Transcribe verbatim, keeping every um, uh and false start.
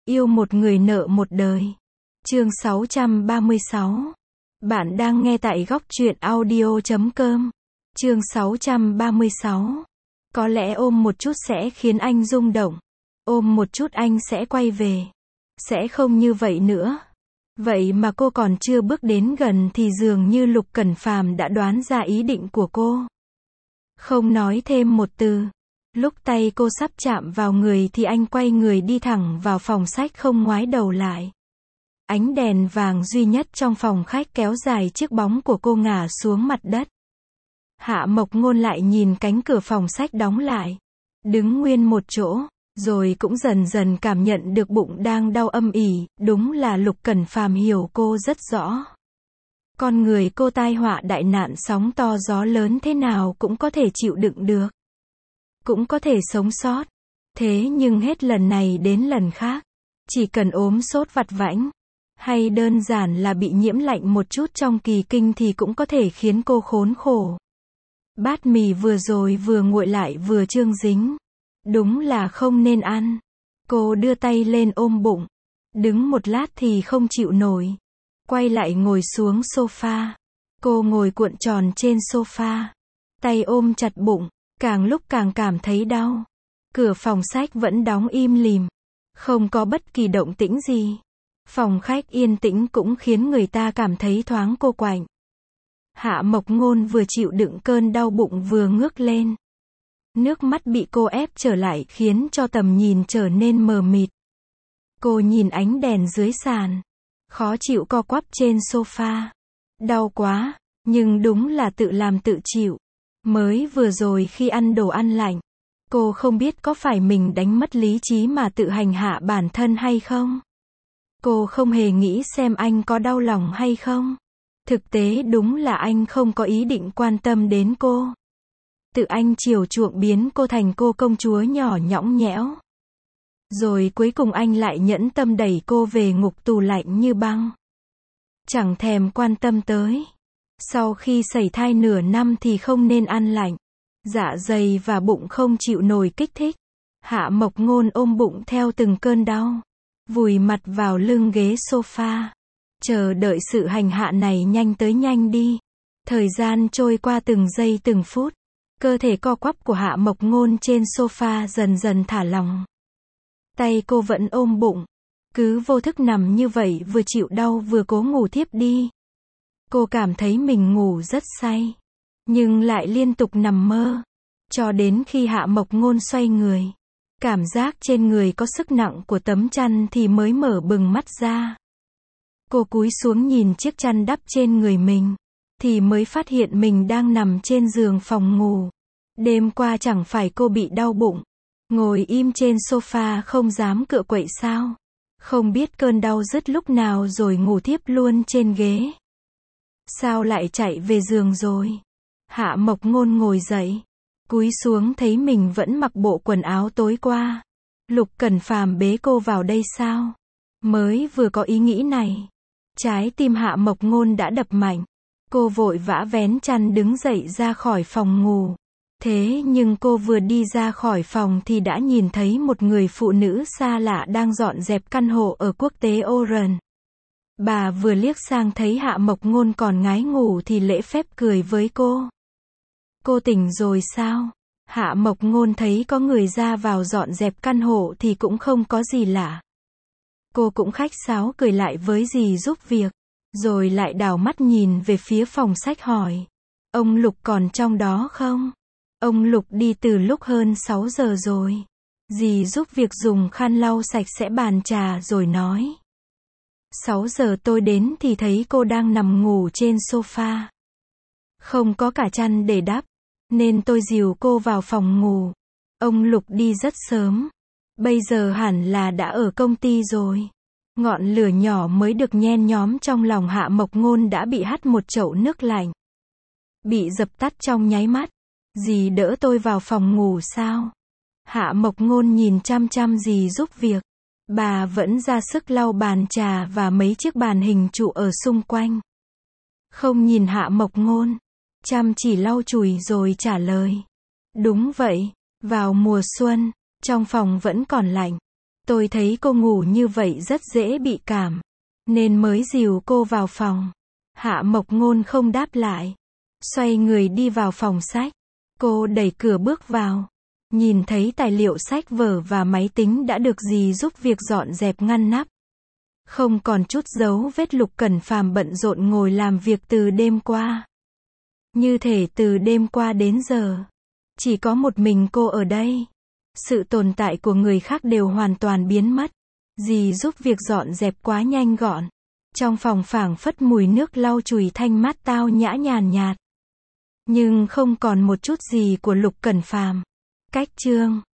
Yêu một người nợ một đời. Chương sáu trăm ba mươi sáu. Bạn đang nghe tại góc truyện audio chấm com. Chương sáu trăm ba mươi sáu. Có lẽ ôm một chút sẽ khiến anh rung động. Ôm một chút anh sẽ quay về. Sẽ không như vậy nữa. Vậy mà cô còn chưa bước đến gần thì dường như Lục Cẩn Phàm đã đoán ra ý định của cô. Không nói thêm một từ. Lúc tay cô sắp chạm vào người thì anh quay người đi thẳng vào phòng sách không ngoái đầu lại. Ánh đèn vàng duy nhất trong phòng khách kéo dài chiếc bóng của cô ngả xuống mặt đất. Hạ Mộc Ngôn lại nhìn cánh cửa phòng sách đóng lại. Đứng nguyên một chỗ, rồi cũng dần dần cảm nhận được bụng đang đau âm ỉ, đúng là Lục Cẩn Phàm hiểu cô rất rõ. Con người cô tai họa đại nạn sóng to gió lớn thế nào cũng có thể chịu đựng được. Cũng có thể sống sót. Thế nhưng hết lần này đến lần khác, chỉ cần ốm sốt vặt vãnh, hay đơn giản là bị nhiễm lạnh một chút trong kỳ kinh thì cũng có thể khiến cô khốn khổ. Bát mì vừa rồi vừa nguội lại vừa trương dính. Đúng là không nên ăn. Cô đưa tay lên ôm bụng. Đứng một lát thì không chịu nổi. Quay lại ngồi xuống sofa. Cô ngồi cuộn tròn trên sofa. Tay ôm chặt bụng. Càng lúc càng cảm thấy đau. Cửa phòng sách vẫn đóng im lìm. Không có bất kỳ động tĩnh gì. Phòng khách yên tĩnh cũng khiến người ta cảm thấy thoáng cô quạnh. Hạ Mộc Ngôn vừa chịu đựng cơn đau bụng vừa ngước lên. Nước mắt bị cô ép trở lại khiến cho tầm nhìn trở nên mờ mịt. Cô nhìn ánh đèn dưới sàn. Khó chịu co quắp trên sofa. Đau quá, nhưng đúng là tự làm tự chịu. Mới vừa rồi khi ăn đồ ăn lạnh, cô không biết có phải mình đánh mất lý trí mà tự hành hạ bản thân hay không. Cô không hề nghĩ xem anh có đau lòng hay không. Thực tế đúng là anh không có ý định quan tâm đến cô. Tự anh chiều chuộng biến cô thành cô công chúa nhỏ nhõng nhẽo. Rồi cuối cùng anh lại nhẫn tâm đẩy cô về ngục tù lạnh như băng. Chẳng thèm quan tâm tới. Sau khi sẩy thai nửa năm thì không nên ăn lạnh. Dạ dày và bụng không chịu nổi kích thích. Hạ Mộc Ngôn ôm bụng theo từng cơn đau. Vùi mặt vào lưng ghế sofa. Chờ đợi sự hành hạ này nhanh tới nhanh đi. Thời gian trôi qua từng giây từng phút. Cơ thể co quắp của Hạ Mộc Ngôn trên sofa dần dần thả lỏng. Tay cô vẫn ôm bụng. Cứ vô thức nằm như vậy vừa chịu đau vừa cố ngủ thiếp đi. Cô cảm thấy mình ngủ rất say. Nhưng lại liên tục nằm mơ. Cho đến khi Hạ Mộc Ngôn xoay người. Cảm giác trên người có sức nặng của tấm chăn thì mới mở bừng mắt ra. Cô cúi xuống nhìn chiếc chăn đắp trên người mình. Thì mới phát hiện mình đang nằm trên giường phòng ngủ. Đêm qua chẳng phải cô bị đau bụng. Ngồi im trên sofa không dám cựa quậy sao. Không biết cơn đau dứt lúc nào rồi ngủ thiếp luôn trên ghế. Sao lại chạy về giường rồi? Hạ Mộc Ngôn ngồi dậy. Cúi xuống thấy mình vẫn mặc bộ quần áo tối qua. Lục Cẩn Phàm bế cô vào đây sao? Mới vừa có ý nghĩ này. Trái tim Hạ Mộc Ngôn đã đập mạnh. Cô vội vã vén chăn đứng dậy ra khỏi phòng ngủ. Thế nhưng cô vừa đi ra khỏi phòng thì đã nhìn thấy một người phụ nữ xa lạ đang dọn dẹp căn hộ ở quốc tế Oran. Bà vừa liếc sang thấy Hạ Mộc Ngôn còn ngái ngủ thì lễ phép cười với cô. Cô tỉnh rồi sao? Hạ Mộc Ngôn thấy có người ra vào dọn dẹp căn hộ thì cũng không có gì lạ. Cô cũng khách sáo cười lại với dì giúp việc. Rồi lại đảo mắt nhìn về phía phòng sách hỏi. Ông Lục còn trong đó không? Ông Lục đi từ lúc hơn sáu giờ rồi. Dì giúp việc dùng khăn lau sạch sẽ bàn trà rồi nói. sáu giờ tôi đến thì thấy cô đang nằm ngủ trên sofa. Không có cả chăn để đắp. Nên tôi dìu cô vào phòng ngủ. Ông Lục đi rất sớm. Bây giờ hẳn là đã ở công ty rồi. Ngọn lửa nhỏ mới được nhen nhóm trong lòng Hạ Mộc Ngôn đã bị hắt một chậu nước lạnh. Bị dập tắt trong nháy mắt. Dì đỡ tôi vào phòng ngủ sao? Hạ Mộc Ngôn nhìn chăm chăm dì giúp việc. Bà vẫn ra sức lau bàn trà và mấy chiếc bàn hình trụ ở xung quanh. Không nhìn Hạ Mộc Ngôn. Chăm chỉ lau chùi rồi trả lời. Đúng vậy, vào mùa xuân, trong phòng vẫn còn lạnh. Tôi thấy cô ngủ như vậy rất dễ bị cảm, nên mới dìu cô vào phòng. Hạ Mộc Ngôn không đáp lại. Xoay người đi vào phòng sách. Cô đẩy cửa bước vào. Nhìn thấy tài liệu sách vở và máy tính đã được dì giúp việc dọn dẹp ngăn nắp. Không còn chút dấu vết Lục Cẩn Phàm bận rộn ngồi làm việc từ đêm qua. Như thể từ đêm qua đến giờ, chỉ có một mình cô ở đây. Sự tồn tại của người khác đều hoàn toàn biến mất. Dì giúp việc dọn dẹp quá nhanh gọn. Trong phòng phảng phất mùi nước lau chùi thanh mát tao nhã nhàn nhạt. Nhưng không còn một chút gì của Lục Cẩn Phàm. Cách chương